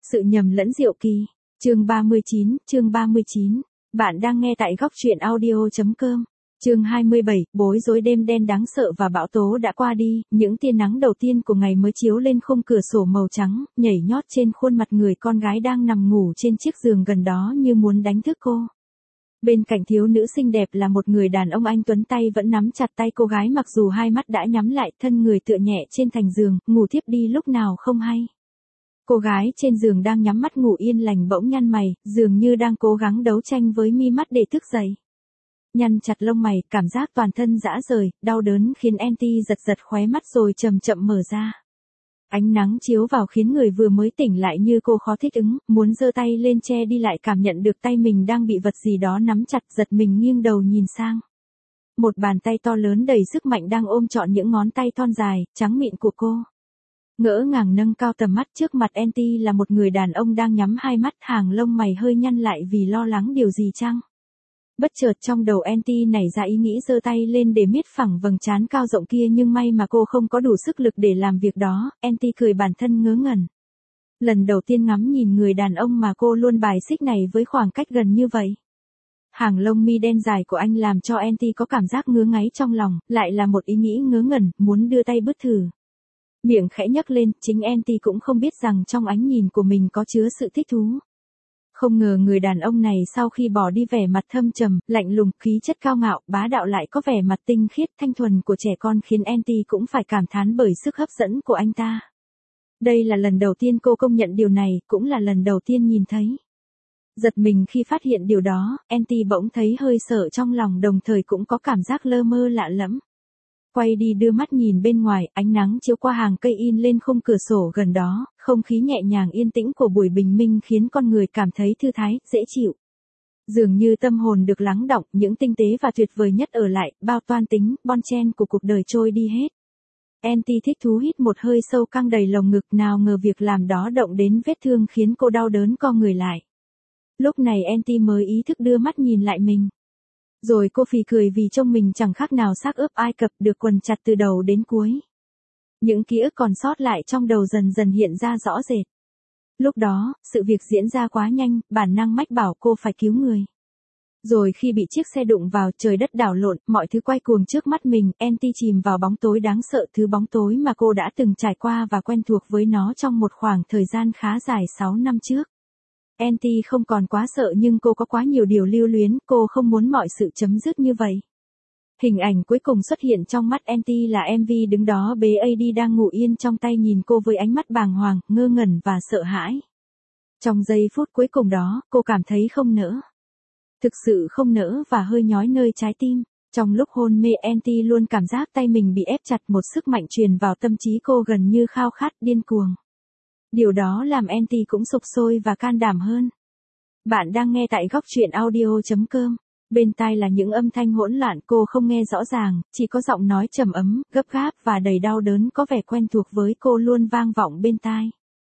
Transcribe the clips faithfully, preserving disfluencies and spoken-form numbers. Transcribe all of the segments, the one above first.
Sự nhầm lẫn diệu kỳ. Chương ba mươi chín, chương ba mươi chín. Bạn đang nghe tại góc truyện audio chấm com. Chương hai mươi bảy, bối rối đêm đen đáng sợ và bão tố đã qua đi, những tia nắng đầu tiên của ngày mới chiếu lên khung cửa sổ màu trắng, nhảy nhót trên khuôn mặt người con gái đang nằm ngủ trên chiếc giường gần đó như muốn đánh thức cô. Bên cạnh thiếu nữ xinh đẹp là một người đàn ông anh tuấn, tay vẫn nắm chặt tay cô gái mặc dù hai mắt đã nhắm lại, thân người tựa nhẹ trên thành giường, ngủ thiếp đi lúc nào không hay. Cô gái trên giường đang nhắm mắt ngủ yên lành bỗng nhăn mày, dường như đang cố gắng đấu tranh với mi mắt để thức dậy. Nhăn chặt lông mày, cảm giác toàn thân rã rời, đau đớn khiến Anty giật giật khóe mắt rồi chậm chậm mở ra. Ánh nắng chiếu vào khiến người vừa mới tỉnh lại như cô khó thích ứng, muốn giơ tay lên che đi lại cảm nhận được tay mình đang bị vật gì đó nắm chặt, giật mình nghiêng đầu nhìn sang. Một bàn tay to lớn đầy sức mạnh đang ôm trọn những ngón tay thon dài, trắng mịn của cô. Ngỡ ngàng nâng cao tầm mắt, trước mặt Anty là một người đàn ông đang nhắm hai mắt, hàng lông mày hơi nhăn lại vì lo lắng điều gì chăng? Bất chợt trong đầu Anty nảy ra ý nghĩ giơ tay lên để miết phẳng vầng trán cao rộng kia, nhưng may mà cô không có đủ sức lực để làm việc đó. Anty cười bản thân ngớ ngẩn. Lần đầu tiên ngắm nhìn người đàn ông mà cô luôn bài xích này với khoảng cách gần như vậy. Hàng lông mi đen dài của anh làm cho Anty có cảm giác ngứa ngáy trong lòng, lại là một ý nghĩ ngớ ngẩn, muốn đưa tay bứt thử. Miệng khẽ nhấc lên, chính Anty cũng không biết rằng trong ánh nhìn của mình có chứa sự thích thú. Không ngờ người đàn ông này sau khi bỏ đi vẻ mặt thâm trầm, lạnh lùng, khí chất cao ngạo, bá đạo lại có vẻ mặt tinh khiết, thanh thuần của trẻ con khiến Anty cũng phải cảm thán bởi sức hấp dẫn của anh ta. Đây là lần đầu tiên cô công nhận điều này, cũng là lần đầu tiên nhìn thấy. Giật mình khi phát hiện điều đó, Anty bỗng thấy hơi sợ trong lòng, đồng thời cũng có cảm giác lơ mơ lạ lẫm. Quay đi đưa mắt nhìn bên ngoài, ánh nắng chiếu qua hàng cây in lên khung cửa sổ gần đó, không khí nhẹ nhàng yên tĩnh của buổi bình minh khiến con người cảm thấy thư thái, dễ chịu. Dường như tâm hồn được lắng đọng, những tinh tế và tuyệt vời nhất ở lại, bao toan tính, bon chen của cuộc đời trôi đi hết. Anty thích thú hít một hơi sâu căng đầy lồng ngực, nào ngờ việc làm đó động đến vết thương khiến cô đau đớn co người lại. Lúc này Anty mới ý thức đưa mắt nhìn lại mình. Rồi cô phì cười vì trông mình chẳng khác nào xác ướp Ai Cập được quần chặt từ đầu đến cuối. Những ký ức còn sót lại trong đầu dần dần hiện ra rõ rệt. Lúc đó, sự việc diễn ra quá nhanh, bản năng mách bảo cô phải cứu người. Rồi khi bị chiếc xe đụng vào, trời đất đảo lộn, mọi thứ quay cuồng trước mắt mình, Anty chìm vào bóng tối đáng sợ, thứ bóng tối mà cô đã từng trải qua và quen thuộc với nó trong một khoảng thời gian khá dài sáu năm trước. Anty không còn quá sợ nhưng cô có quá nhiều điều lưu luyến, cô không muốn mọi sự chấm dứt như vậy. Hình ảnh cuối cùng xuất hiện trong mắt Anty là em vê đứng đó bế a đê đang ngủ yên trong tay, nhìn cô với ánh mắt bàng hoàng, ngơ ngẩn và sợ hãi. Trong giây phút cuối cùng đó, cô cảm thấy không nỡ. Thực sự không nỡ và hơi nhói nơi trái tim. Trong lúc hôn mê, Anty luôn cảm giác tay mình bị ép chặt, một sức mạnh truyền vào tâm trí cô gần như khao khát, điên cuồng. Điều đó làm Anty cũng sục sôi và can đảm hơn. Bạn đang nghe tại góc truyện audio chấm com. Bên tai là những âm thanh hỗn loạn cô không nghe rõ ràng, chỉ có giọng nói trầm ấm, gấp gáp và đầy đau đớn có vẻ quen thuộc với cô luôn vang vọng bên tai.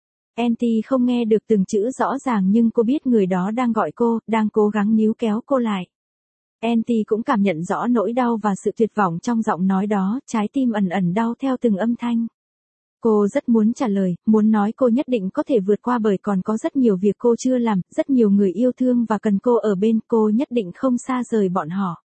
Anty không nghe được từng chữ rõ ràng nhưng cô biết người đó đang gọi cô, đang cố gắng níu kéo cô lại. Anty cũng cảm nhận rõ nỗi đau và sự tuyệt vọng trong giọng nói đó, trái tim ẩn ẩn đau theo từng âm thanh. Cô rất muốn trả lời, muốn nói cô nhất định có thể vượt qua bởi còn có rất nhiều việc cô chưa làm, rất nhiều người yêu thương và cần cô ở bên, cô nhất định không xa rời bọn họ.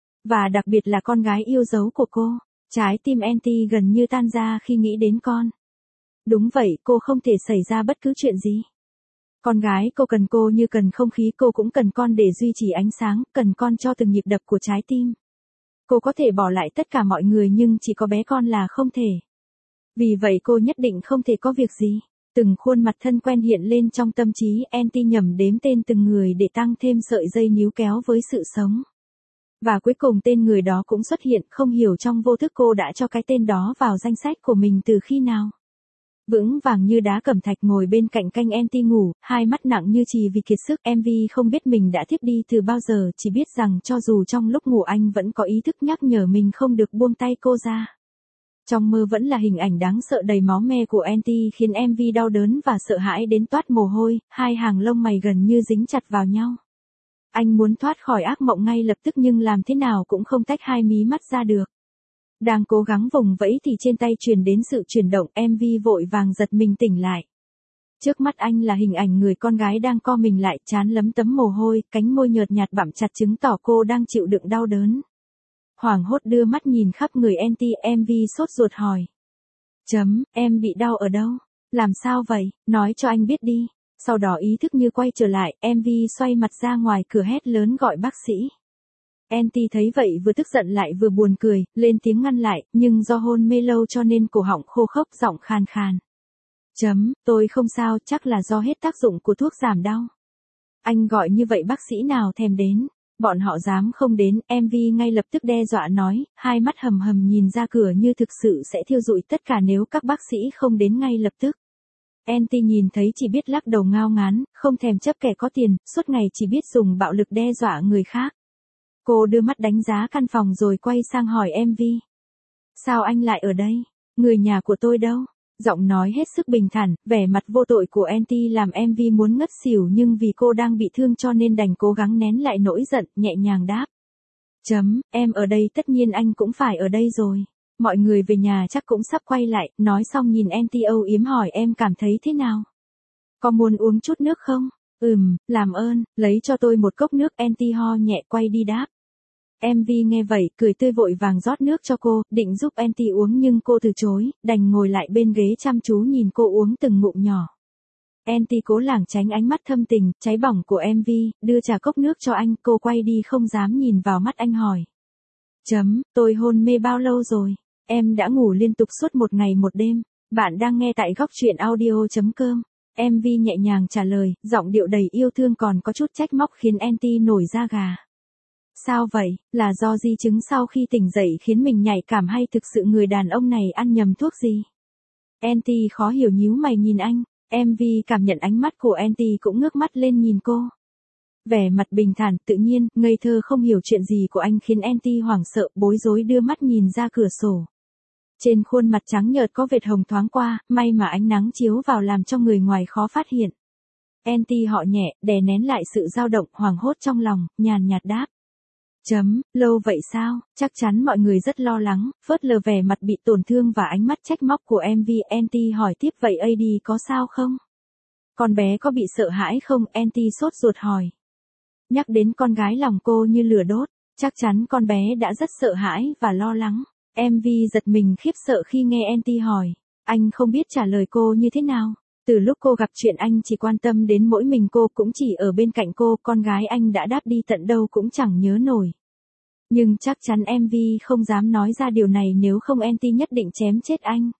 Và đặc biệt là con gái yêu dấu của cô. Trái tim Anty gần như tan ra khi nghĩ đến con. Đúng vậy, cô không thể xảy ra bất cứ chuyện gì. Con gái cô cần cô như cần không khí, cô cũng cần con để duy trì ánh sáng, cần con cho từng nhịp đập của trái tim. Cô có thể bỏ lại tất cả mọi người nhưng chỉ có bé con là không thể. Vì vậy cô nhất định không thể có việc gì. Từng khuôn mặt thân quen hiện lên trong tâm trí, Anty nhẩm đếm tên từng người để tăng thêm sợi dây níu kéo với sự sống. Và cuối cùng tên người đó cũng xuất hiện, không hiểu trong vô thức cô đã cho cái tên đó vào danh sách của mình từ khi nào. Vững vàng như đá cẩm thạch ngồi bên cạnh canh Anty ngủ, hai mắt nặng như chì vì kiệt sức. em vê không biết mình đã thiếp đi từ bao giờ, chỉ biết rằng cho dù trong lúc ngủ anh vẫn có ý thức nhắc nhở mình không được buông tay cô ra. Trong mơ vẫn là hình ảnh đáng sợ đầy máu me của Anty khiến em vê đau đớn và sợ hãi đến toát mồ hôi, hai hàng lông mày gần như dính chặt vào nhau. Anh muốn thoát khỏi ác mộng ngay lập tức nhưng làm thế nào cũng không tách hai mí mắt ra được. Đang cố gắng vùng vẫy thì trên tay truyền đến sự chuyển động, em vê vội vàng giật mình tỉnh lại. Trước mắt anh là hình ảnh người con gái đang co mình lại, trán lấm tấm mồ hôi, cánh môi nhợt nhạt bặm chặt chứng tỏ cô đang chịu đựng đau đớn. Hoảng hốt đưa mắt nhìn khắp người Anty, em vê sốt ruột hỏi. Chấm, em bị đau ở đâu? Làm sao vậy? Nói cho anh biết đi. Sau đó ý thức như quay trở lại, em vê xoay mặt ra ngoài cửa hét lớn gọi bác sĩ. Anty thấy vậy vừa tức giận lại vừa buồn cười, lên tiếng ngăn lại, nhưng do hôn mê lâu cho nên cổ họng khô khốc, giọng khàn khàn. Chấm, tôi không sao, chắc là do hết tác dụng của thuốc giảm đau. Anh gọi như vậy bác sĩ nào thèm đến, bọn họ dám không đến, em vê ngay lập tức đe dọa nói, hai mắt hầm hầm nhìn ra cửa như thực sự sẽ thiêu rụi tất cả nếu các bác sĩ không đến ngay lập tức. Anty nhìn thấy chỉ biết lắc đầu ngao ngán, không thèm chấp kẻ có tiền, suốt ngày chỉ biết dùng bạo lực đe dọa người khác. Cô đưa mắt đánh giá căn phòng rồi quay sang hỏi em vê. Sao anh lại ở đây? Người nhà của tôi đâu? Giọng nói hết sức bình thản, vẻ mặt vô tội của Anty làm em vê muốn ngất xỉu nhưng vì cô đang bị thương cho nên đành cố gắng nén lại nỗi giận, nhẹ nhàng đáp. Chấm, em ở đây tất nhiên anh cũng phải ở đây rồi. Mọi người về nhà chắc cũng sắp quay lại, nói xong nhìn Anty âu yếm hỏi em cảm thấy thế nào? Có muốn uống chút nước không? Ừm, làm ơn, lấy cho tôi một cốc nước. Anty ho nhẹ quay đi đáp. em vê nghe vậy, cười tươi vội vàng rót nước cho cô, định giúp Anty uống nhưng cô từ chối, đành ngồi lại bên ghế chăm chú nhìn cô uống từng ngụm nhỏ. Anty cố lảng tránh ánh mắt thâm tình, cháy bỏng của em vê, đưa trà cốc nước cho anh, cô quay đi không dám nhìn vào mắt anh hỏi. Chấm, tôi hôn mê bao lâu rồi? Em đã ngủ liên tục suốt một ngày một đêm. Bạn đang nghe tại góc truyện audio.com. em vê nhẹ nhàng trả lời, giọng điệu đầy yêu thương còn có chút trách móc khiến Anty nổi da gà. Sao vậy, là do di chứng sau khi tỉnh dậy khiến mình nhạy cảm hay thực sự người đàn ông này ăn nhầm thuốc gì? Anty khó hiểu nhíu mày nhìn anh, em vê cảm nhận ánh mắt của Anty cũng ngước mắt lên nhìn cô. Vẻ mặt bình thản, tự nhiên, ngây thơ không hiểu chuyện gì của anh khiến Anty hoảng sợ, bối rối đưa mắt nhìn ra cửa sổ. Trên khuôn mặt trắng nhợt có vệt hồng thoáng qua, may mà ánh nắng chiếu vào làm cho người ngoài khó phát hiện. Anty họ nhẹ, đè nén lại sự dao động, hoảng hốt trong lòng, nhàn nhạt đáp. Chấm, lâu vậy sao? Chắc chắn mọi người rất lo lắng, phớt lờ vẻ mặt bị tổn thương và ánh mắt trách móc của em vê. Anty hỏi tiếp vậy a đê có sao không? Con bé có bị sợ hãi không? Anty sốt ruột hỏi. Nhắc đến con gái lòng cô như lửa đốt, chắc chắn con bé đã rất sợ hãi và lo lắng. em vê giật mình khiếp sợ khi nghe Anty hỏi. Anh không biết trả lời cô như thế nào. Từ lúc cô gặp chuyện anh chỉ quan tâm đến mỗi mình cô, cũng chỉ ở bên cạnh cô, con gái anh đã đáp đi tận đâu cũng chẳng nhớ nổi. Nhưng chắc chắn em vê không dám nói ra điều này nếu không Anty nhất định chém chết anh.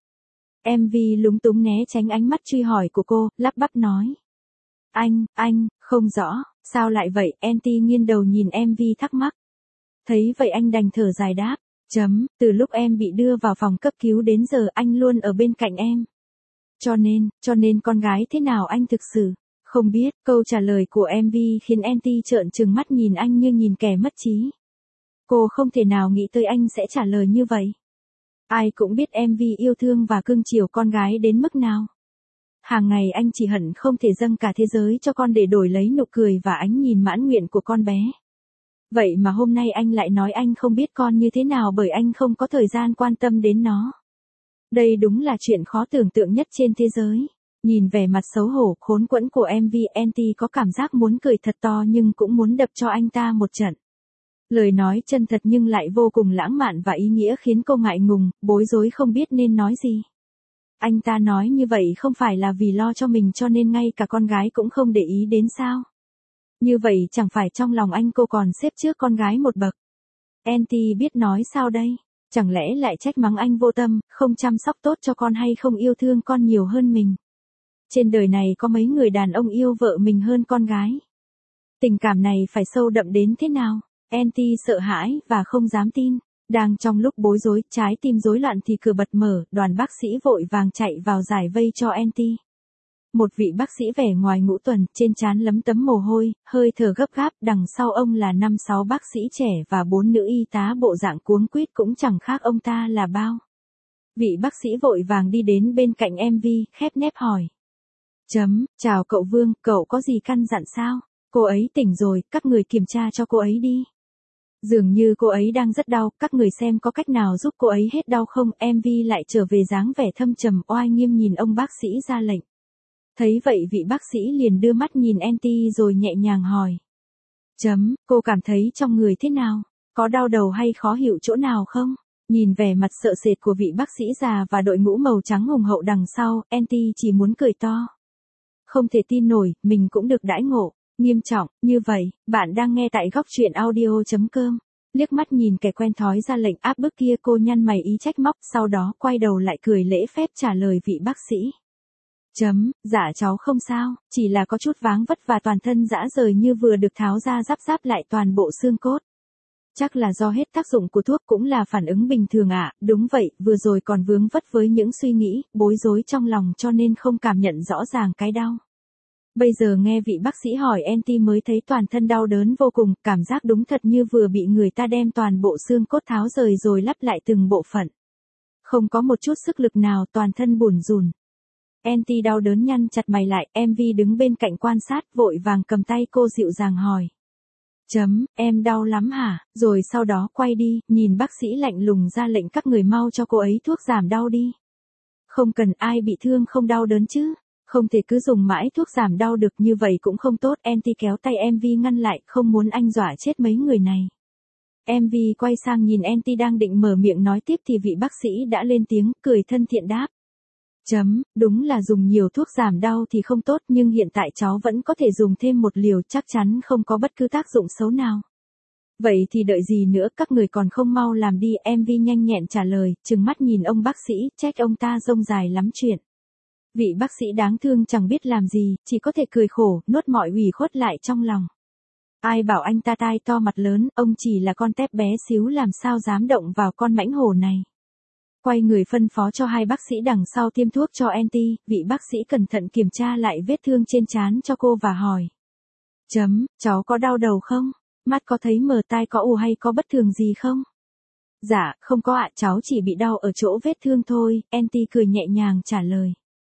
em vê lúng túng né tránh ánh mắt truy hỏi của cô, lắp bắp nói. Anh, anh, không rõ, sao lại vậy? Anty nghiêng đầu nhìn em vê thắc mắc. Thấy vậy anh đành thở dài đáp. Chấm, từ lúc em bị đưa vào phòng cấp cứu đến giờ anh luôn ở bên cạnh em. Cho nên, cho nên con gái thế nào anh thực sự không biết. Câu trả lời của em vê khiến Anty trợn trừng mắt nhìn anh như nhìn kẻ mất trí. Cô không thể nào nghĩ tới anh sẽ trả lời như vậy. Ai cũng biết em vê yêu thương và cưng chiều con gái đến mức nào. Hàng ngày anh chỉ hận không thể dâng cả thế giới cho con để đổi lấy nụ cười và ánh nhìn mãn nguyện của con bé. Vậy mà hôm nay anh lại nói anh không biết con như thế nào bởi anh không có thời gian quan tâm đến nó. Đây đúng là chuyện khó tưởng tượng nhất trên thế giới. Nhìn vẻ mặt xấu hổ, khốn quẫn của em vê, Anty có cảm giác muốn cười thật to nhưng cũng muốn đập cho anh ta một trận. Lời nói chân thật nhưng lại vô cùng lãng mạn và ý nghĩa khiến cô ngại ngùng, bối rối không biết nên nói gì. Anh ta nói như vậy không phải là vì lo cho mình cho nên ngay cả con gái cũng không để ý đến sao? Như vậy chẳng phải trong lòng anh cô còn xếp trước con gái một bậc. Anty biết nói sao đây? Chẳng lẽ lại trách mắng anh vô tâm, không chăm sóc tốt cho con hay không yêu thương con nhiều hơn mình? Trên đời này có mấy người đàn ông yêu vợ mình hơn con gái? Tình cảm này phải sâu đậm đến thế nào? Anty sợ hãi và không dám tin. Đang trong lúc bối rối, trái tim rối loạn thì cửa bật mở, đoàn bác sĩ vội vàng chạy vào giải vây cho Anty. Một vị bác sĩ vẻ ngoài ngũ tuần, trên trán lấm tấm mồ hôi, hơi thở gấp gáp, đằng sau ông là năm sáu bác sĩ trẻ và bốn nữ y tá bộ dạng cuống quýt cũng chẳng khác ông ta là bao. Vị bác sĩ vội vàng đi đến bên cạnh em vê, khép nép hỏi. Chấm, chào cậu Vương, cậu có gì căn dặn sao? Cô ấy tỉnh rồi, các người kiểm tra cho cô ấy đi. Dường như cô ấy đang rất đau, các người xem có cách nào giúp cô ấy hết đau không? em vê lại trở về dáng vẻ thâm trầm oai nghiêm nhìn ông bác sĩ ra lệnh. Thấy vậy vị bác sĩ liền đưa mắt nhìn Anty rồi nhẹ nhàng hỏi. Chấm, cô cảm thấy trong người thế nào? Có đau đầu hay khó hiểu chỗ nào không? Nhìn vẻ mặt sợ sệt của vị bác sĩ già và đội mũ màu trắng hùng hậu đằng sau, Anty chỉ muốn cười to. Không thể tin nổi, mình cũng được đãi ngộ, nghiêm trọng, như vậy, bạn đang nghe tại góc truyện audio.com. Liếc mắt nhìn kẻ quen thói ra lệnh áp bức kia, cô nhăn mày ý trách móc, sau đó quay đầu lại cười lễ phép trả lời vị bác sĩ. Chấm, dạ cháu không sao, chỉ là có chút váng vất và toàn thân rã rời như vừa được tháo ra giáp giáp lại toàn bộ xương cốt. Chắc là do hết tác dụng của thuốc, cũng là phản ứng bình thường ạ. À, đúng vậy, vừa rồi còn vướng vất với những suy nghĩ, bối rối trong lòng cho nên không cảm nhận rõ ràng cái đau. Bây giờ nghe vị bác sĩ hỏi Anty mới thấy toàn thân đau đớn vô cùng, cảm giác đúng thật như vừa bị người ta đem toàn bộ xương cốt tháo rời rồi lắp lại từng bộ phận. Không có một chút sức lực nào, toàn thân bủn rủn. Anty đau đớn nhăn chặt mày lại, em vê đứng bên cạnh quan sát, vội vàng cầm tay cô dịu dàng hỏi. Chấm, em đau lắm hả? Rồi sau đó quay đi, nhìn bác sĩ lạnh lùng ra lệnh các người mau cho cô ấy thuốc giảm đau đi. Không cần, ai bị thương không đau đớn chứ? Không thể cứ dùng mãi thuốc giảm đau được, như vậy cũng không tốt. Anty kéo tay em vê ngăn lại, không muốn anh dọa chết mấy người này. em vê quay sang nhìn Anty đang định mở miệng nói tiếp thì vị bác sĩ đã lên tiếng, cười thân thiện đáp. Chấm, đúng là dùng nhiều thuốc giảm đau thì không tốt, nhưng hiện tại cháu vẫn có thể dùng thêm một liều, chắc chắn không có bất cứ tác dụng xấu nào. Vậy thì đợi gì nữa, các người còn không mau làm đi. Em vê nhanh nhẹn trả lời, trừng mắt nhìn ông bác sĩ, trách ông ta rông dài lắm chuyện. Vị bác sĩ đáng thương chẳng biết làm gì, chỉ có thể cười khổ, nuốt mọi ủy khuất lại trong lòng. Ai bảo anh ta tai to mặt lớn, ông chỉ là con tép bé xíu làm sao dám động vào con mãnh hổ này. Quay người phân phó cho hai bác sĩ đằng sau tiêm thuốc cho Anty, vị bác sĩ cẩn thận kiểm tra lại vết thương trên trán cho cô và hỏi. Chấm, cháu có đau đầu không? Mắt có thấy mờ, tai có ù hay có bất thường gì không? Dạ, không có ạ, cháu chỉ bị đau ở chỗ vết thương thôi, Anty cười nhẹ nhàng trả lời.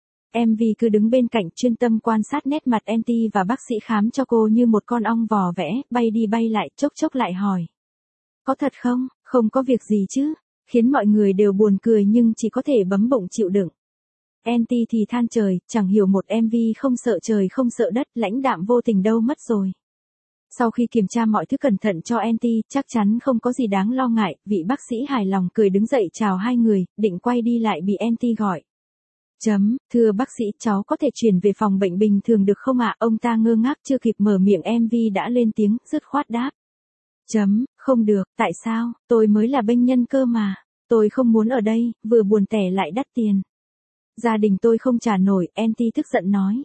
em vê cứ đứng bên cạnh chuyên tâm quan sát nét mặt Anty và bác sĩ khám cho cô như một con ong vò vẽ, bay đi bay lại, chốc chốc lại hỏi. Có thật không? Không có việc gì chứ? Khiến mọi người đều buồn cười nhưng chỉ có thể bấm bụng chịu đựng. Anty thì than trời, chẳng hiểu một em vê không sợ trời không sợ đất, lãnh đạm vô tình đâu mất rồi. Sau khi kiểm tra mọi thứ cẩn thận cho Anty, chắc chắn không có gì đáng lo ngại, vị bác sĩ hài lòng cười đứng dậy chào hai người, định quay đi lại bị Anty gọi. Chấm, thưa bác sĩ, cháu có thể chuyển về phòng bệnh bình thường được không ạ? Ông ta ngơ ngác chưa kịp mở miệng em vê đã lên tiếng, dứt khoát đáp. Chấm, không được, tại sao, tôi mới là bệnh nhân cơ mà, tôi không muốn ở đây, vừa buồn tẻ lại đắt tiền. Gia đình tôi không trả nổi, Anty tức giận nói.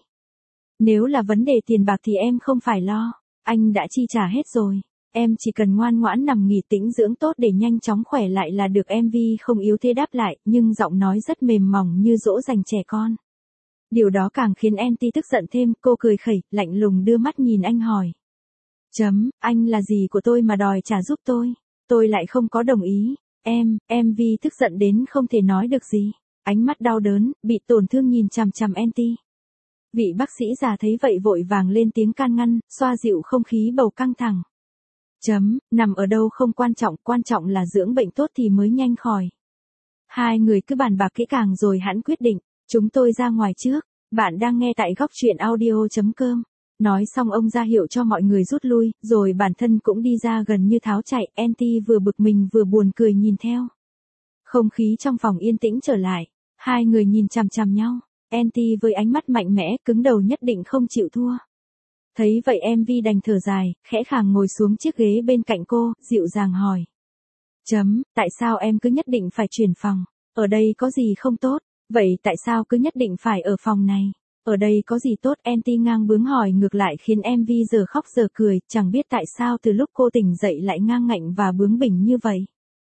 Nếu là vấn đề tiền bạc thì em không phải lo, anh đã chi trả hết rồi, em chỉ cần ngoan ngoãn nằm nghỉ tĩnh dưỡng tốt để nhanh chóng khỏe lại là được. Em vê không yếu thế đáp lại, nhưng giọng nói rất mềm mỏng như dỗ dành trẻ con. Điều đó càng khiến Anty tức giận thêm, cô cười khẩy, lạnh lùng đưa mắt nhìn anh hỏi. Chấm, anh là gì của tôi mà đòi trả giúp tôi? Tôi lại không có đồng ý. Em, em vê tức giận đến không thể nói được gì. Ánh mắt đau đớn, bị tổn thương nhìn chằm chằm Anty. Vị bác sĩ già thấy vậy vội vàng lên tiếng can ngăn, xoa dịu không khí bầu căng thẳng. Chấm, nằm ở đâu không quan trọng, quan trọng là dưỡng bệnh tốt thì mới nhanh khỏi. Hai người cứ bàn bạc kỹ càng rồi hẵng quyết định, chúng tôi ra ngoài trước, bạn đang nghe tại góc truyện audio.com. Nói xong ông ra hiệu cho mọi người rút lui, rồi bản thân cũng đi ra gần như tháo chạy. Anty vừa bực mình vừa buồn cười nhìn theo. Không khí trong phòng yên tĩnh trở lại, hai người nhìn chằm chằm nhau, Anty với ánh mắt mạnh mẽ, cứng đầu nhất định không chịu thua. Thấy vậy em vê đành thở dài, khẽ khàng ngồi xuống chiếc ghế bên cạnh cô, dịu dàng hỏi. Chấm, tại sao em cứ nhất định phải chuyển phòng? Ở đây có gì không tốt? Vậy tại sao cứ nhất định phải ở phòng này? Ở đây có gì tốt? Anty ngang bướng hỏi ngược lại khiến em vê giờ khóc giờ cười, chẳng biết tại sao từ lúc cô tỉnh dậy lại ngang ngạnh và bướng bỉnh như vậy.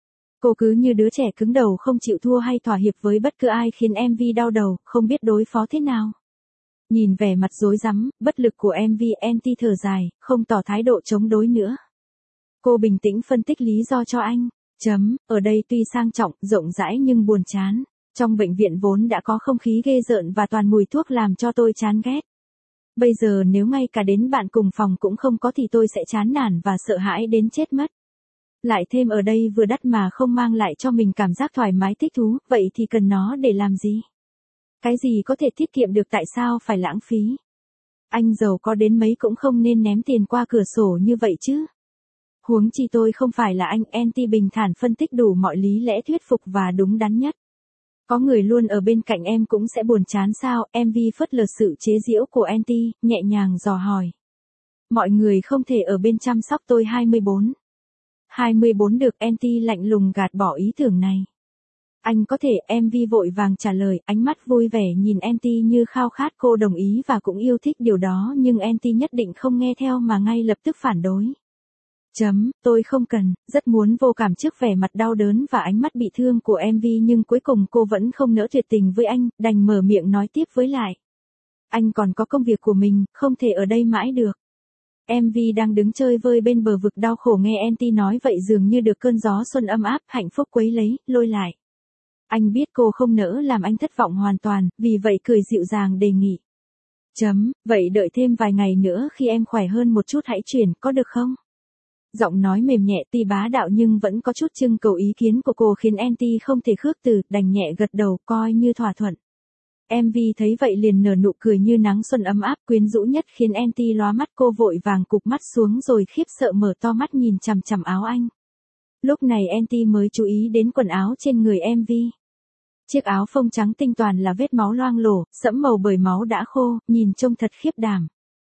Cô cứ như đứa trẻ cứng đầu không chịu thua hay thỏa hiệp với bất cứ ai khiến em vê đau đầu, không biết đối phó thế nào. Nhìn vẻ mặt rối rắm, bất lực của em vê, Anty thở dài, không tỏ thái độ chống đối nữa. Cô bình tĩnh phân tích lý do cho anh. Chấm, ở đây tuy sang trọng, rộng rãi nhưng buồn chán. Trong bệnh viện vốn đã có không khí ghê rợn và toàn mùi thuốc làm cho tôi chán ghét. Bây giờ nếu ngay cả đến bạn cùng phòng cũng không có thì tôi sẽ chán nản và sợ hãi đến chết mất. Lại thêm ở đây vừa đắt mà không mang lại cho mình cảm giác thoải mái thích thú, vậy thì cần nó để làm gì? Cái gì có thể tiết kiệm được tại sao phải lãng phí? Anh giàu có đến mấy cũng không nên ném tiền qua cửa sổ như vậy chứ. Huống chi tôi không phải là anh, Anty bình thản phân tích đủ mọi lý lẽ thuyết phục và đúng đắn nhất. Có người luôn ở bên cạnh em cũng sẽ buồn chán sao? em vê phớt lờ sự chế giễu của Anty, nhẹ nhàng dò hỏi. Mọi người không thể ở bên chăm sóc tôi hai mươi bốn. hai mươi bốn được, Anty lạnh lùng gạt bỏ ý tưởng này. Anh có thể, em vê vội vàng trả lời, ánh mắt vui vẻ nhìn Anty như khao khát cô đồng ý và cũng yêu thích điều đó, nhưng Anty nhất định không nghe theo mà ngay lập tức phản đối. Chấm, tôi không cần, rất muốn vô cảm trước vẻ mặt đau đớn và ánh mắt bị thương của em vê, nhưng cuối cùng cô vẫn không nỡ tuyệt tình với anh, đành mở miệng nói tiếp với lại. Anh còn có công việc của mình, không thể ở đây mãi được. em vê đang đứng chơi vơi bên bờ vực đau khổ nghe Anty nói vậy dường như được cơn gió xuân ấm áp, hạnh phúc quấy lấy, lôi lại. Anh biết cô không nỡ làm anh thất vọng hoàn toàn, vì vậy cười dịu dàng đề nghị. Chấm, vậy đợi thêm vài ngày nữa khi em khỏe hơn một chút hãy chuyển, có được không? Giọng nói mềm nhẹ tuy bá đạo nhưng vẫn có chút trưng cầu ý kiến của cô khiến Anty không thể khước từ, đành nhẹ gật đầu coi như thỏa thuận. em vê thấy vậy liền nở nụ cười như nắng xuân ấm áp quyến rũ nhất khiến Anty lóa mắt, cô vội vàng cụp mắt xuống rồi khiếp sợ mở to mắt nhìn chằm chằm áo anh. Lúc này Anty mới chú ý đến quần áo trên người em vê. Chiếc áo phông trắng tinh toàn là vết máu loang lổ, sẫm màu bởi máu đã khô, nhìn trông thật khiếp đảm.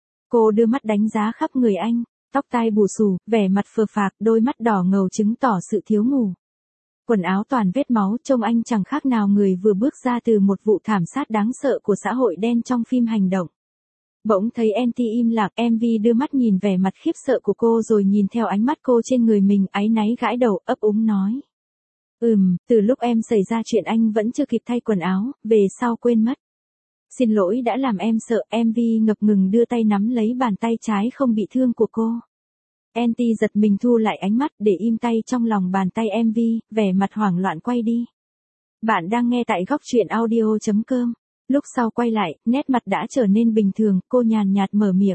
Cô đưa mắt đánh giá khắp người anh, tóc tai bù xù, vẻ mặt phờ phạc, đôi mắt đỏ ngầu chứng tỏ sự thiếu ngủ. Quần áo toàn vết máu, trông anh chẳng khác nào người vừa bước ra từ một vụ thảm sát đáng sợ của xã hội đen trong phim hành động. Bỗng thấy Anty im lặng, em vê đưa mắt nhìn vẻ mặt khiếp sợ của cô rồi nhìn theo ánh mắt cô trên người mình, áy náy gãi đầu, ấp úng nói. Ừm, từ lúc em xảy ra chuyện anh vẫn chưa kịp thay quần áo, về sau quên mất. Xin lỗi đã làm em sợ, em vê ngập ngừng đưa tay nắm lấy bàn tay trái không bị thương của cô. Anty giật mình thu lại ánh mắt để im tay trong lòng bàn tay em vê, vẻ mặt hoảng loạn quay đi. Bạn đang nghe tại góc truyện audio chấm com. Lúc sau quay lại, nét mặt đã trở nên bình thường, cô nhàn nhạt mở miệng.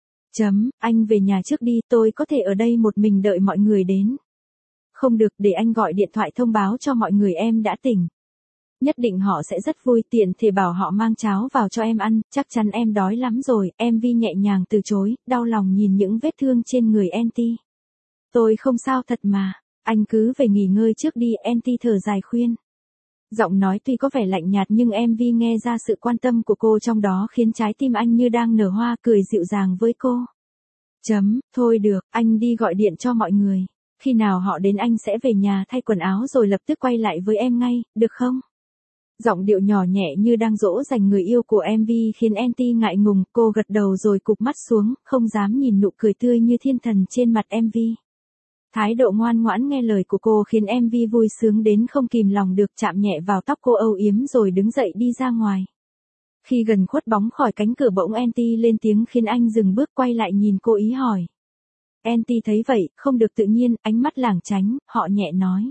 Chấm, anh về nhà trước đi, tôi có thể ở đây một mình đợi mọi người đến. Không được, để anh gọi điện thoại thông báo cho mọi người em đã tỉnh. Nhất định họ sẽ rất vui, tiện thể bảo họ mang cháo vào cho em ăn, chắc chắn em đói lắm rồi. em vê nhẹ nhàng từ chối, đau lòng nhìn những vết thương trên người Anty. Tôi không sao thật mà, anh cứ về nghỉ ngơi trước đi, Anty thở dài khuyên. Giọng nói tuy có vẻ lạnh nhạt nhưng em vê nghe ra sự quan tâm của cô trong đó khiến trái tim anh như đang nở hoa, cười dịu dàng với cô. Chấm, thôi được, anh đi gọi điện cho mọi người. Khi nào họ đến anh sẽ về nhà thay quần áo rồi lập tức quay lại với em ngay, được không? Giọng điệu nhỏ nhẹ như đang dỗ dành người yêu của em vê khiến Anty ngại ngùng, cô gật đầu rồi cụp mắt xuống, không dám nhìn nụ cười tươi như thiên thần trên mặt em vê. Thái độ ngoan ngoãn nghe lời của cô khiến em vê vui sướng đến không kìm lòng được, chạm nhẹ vào tóc cô âu yếm rồi đứng dậy đi ra ngoài. Khi gần khuất bóng khỏi cánh cửa bỗng Anty lên tiếng khiến anh dừng bước quay lại nhìn cô ý hỏi. Anty thấy vậy, không được tự nhiên, ánh mắt lảng tránh, họ nhẹ nói.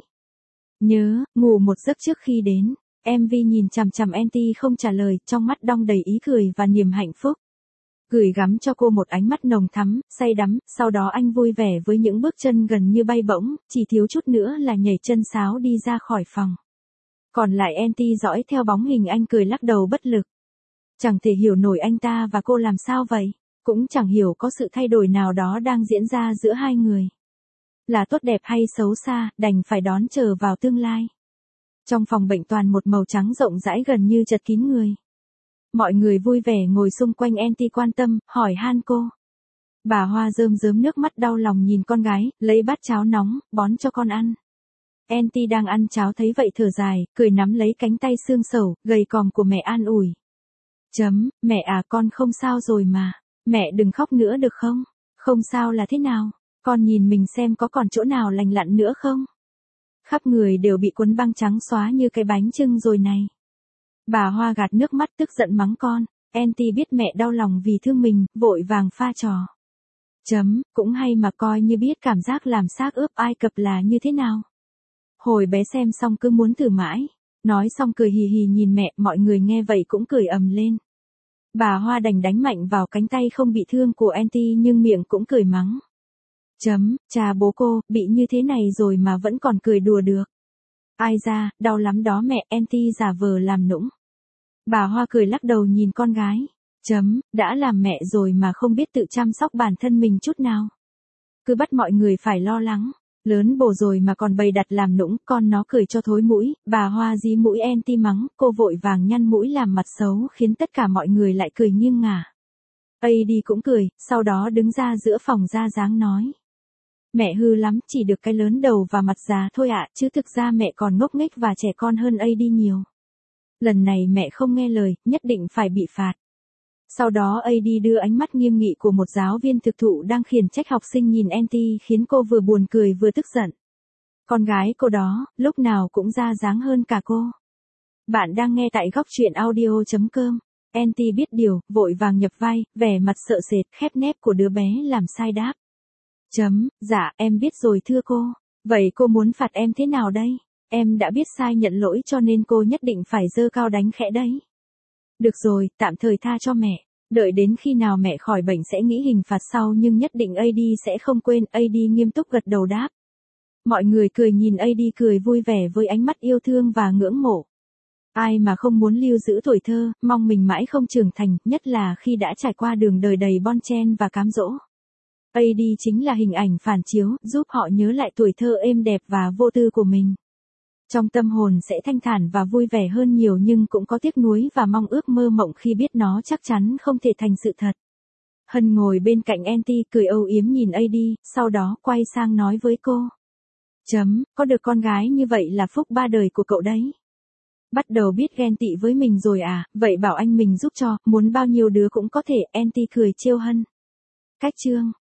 Nhớ, ngủ một giấc trước khi đến. em vê nhìn chằm chằm Anty không trả lời, trong mắt đong đầy ý cười và niềm hạnh phúc. Gửi gắm cho cô một ánh mắt nồng thắm, say đắm, sau đó anh vui vẻ với những bước chân gần như bay bổng, chỉ thiếu chút nữa là nhảy chân sáo đi ra khỏi phòng. Còn lại Anty dõi theo bóng hình anh cười lắc đầu bất lực. Chẳng thể hiểu nổi anh ta và cô làm sao vậy, cũng chẳng hiểu có sự thay đổi nào đó đang diễn ra giữa hai người. Là tốt đẹp hay xấu xa, đành phải đón chờ vào tương lai. Trong phòng bệnh toàn một màu trắng rộng rãi gần như chật kín người. Mọi người vui vẻ ngồi xung quanh Anty quan tâm, hỏi han cô. Bà Hoa rơm rớm nước mắt đau lòng nhìn con gái, lấy bát cháo nóng, bón cho con ăn. Anty đang ăn cháo thấy vậy thở dài, cười nắm lấy cánh tay xương sầu, gầy còm của mẹ an ủi. Chấm, mẹ à con không sao rồi mà, mẹ đừng khóc nữa được không? Không sao là thế nào? Con nhìn mình xem có còn chỗ nào lành lặn nữa không? Khắp người đều bị cuốn băng trắng xóa như cái bánh chưng rồi này. Bà Hoa gạt nước mắt tức giận mắng con. Anty biết mẹ đau lòng vì thương mình, vội vàng pha trò. Chấm, cũng hay mà coi như biết cảm giác làm xác ướp Ai Cập là như thế nào. Hồi bé xem xong cứ muốn thử mãi. Nói xong cười hì hì nhìn mẹ, mọi người nghe vậy cũng cười ầm lên. Bà Hoa đành đánh mạnh vào cánh tay không bị thương của Anty nhưng miệng cũng cười mắng. Chấm, cha bố cô, bị như thế này rồi mà vẫn còn cười đùa được. Ai ra, đau lắm đó mẹ, Anty giả vờ làm nũng. Bà Hoa cười lắc đầu nhìn con gái. Chấm, đã làm mẹ rồi mà không biết tự chăm sóc bản thân mình chút nào. Cứ bắt mọi người phải lo lắng. Lớn bồ rồi mà còn bày đặt làm nũng, con nó cười cho thối mũi, bà Hoa dí mũi anti mắng, cô vội vàng nhăn mũi làm mặt xấu khiến tất cả mọi người lại cười nghiêng ngả. a đê cũng cười, sau đó đứng ra giữa phòng ra dáng nói. Mẹ hư lắm, chỉ được cái lớn đầu và mặt già thôi ạ, chứ thực ra mẹ còn ngốc nghếch và trẻ con hơn a đê nhiều. Lần này mẹ không nghe lời, nhất định phải bị phạt. Sau đó a đê đưa ánh mắt nghiêm nghị của một giáo viên thực thụ đang khiển trách học sinh nhìn Anty khiến cô vừa buồn cười vừa tức giận. Con gái cô đó, lúc nào cũng ra dáng hơn cả cô. Bạn đang nghe tại góc truyện audio chấm com. Anty biết điều, vội vàng nhập vai, vẻ mặt sợ sệt, khép nép của đứa bé làm sai đáp. Chấm, dạ, em biết rồi thưa cô. Vậy cô muốn phạt em thế nào đây? Em đã biết sai nhận lỗi cho nên cô nhất định phải giơ cao đánh khẽ đấy. Được rồi, tạm thời tha cho mẹ. Đợi đến khi nào mẹ khỏi bệnh sẽ nghĩ hình phạt sau nhưng nhất định a đê sẽ không quên. a đê nghiêm túc gật đầu đáp. Mọi người cười nhìn a đê cười vui vẻ với ánh mắt yêu thương và ngưỡng mộ. Ai mà không muốn lưu giữ tuổi thơ, mong mình mãi không trưởng thành, nhất là khi đã trải qua đường đời đầy bon chen và cám dỗ. a đê chính là hình ảnh phản chiếu, giúp họ nhớ lại tuổi thơ êm đẹp và vô tư của mình. Trong tâm hồn sẽ thanh thản và vui vẻ hơn nhiều nhưng cũng có tiếc nuối và mong ước mơ mộng khi biết nó chắc chắn không thể thành sự thật. Hân ngồi bên cạnh Anty cười âu yếm nhìn a đê, sau đó quay sang nói với cô. Chấm, có được con gái như vậy là phúc ba đời của cậu đấy. Bắt đầu biết ghen tị với mình rồi à, vậy bảo anh mình giúp cho, muốn bao nhiêu đứa cũng có thể, Anty cười trêu Hân. Cách chương.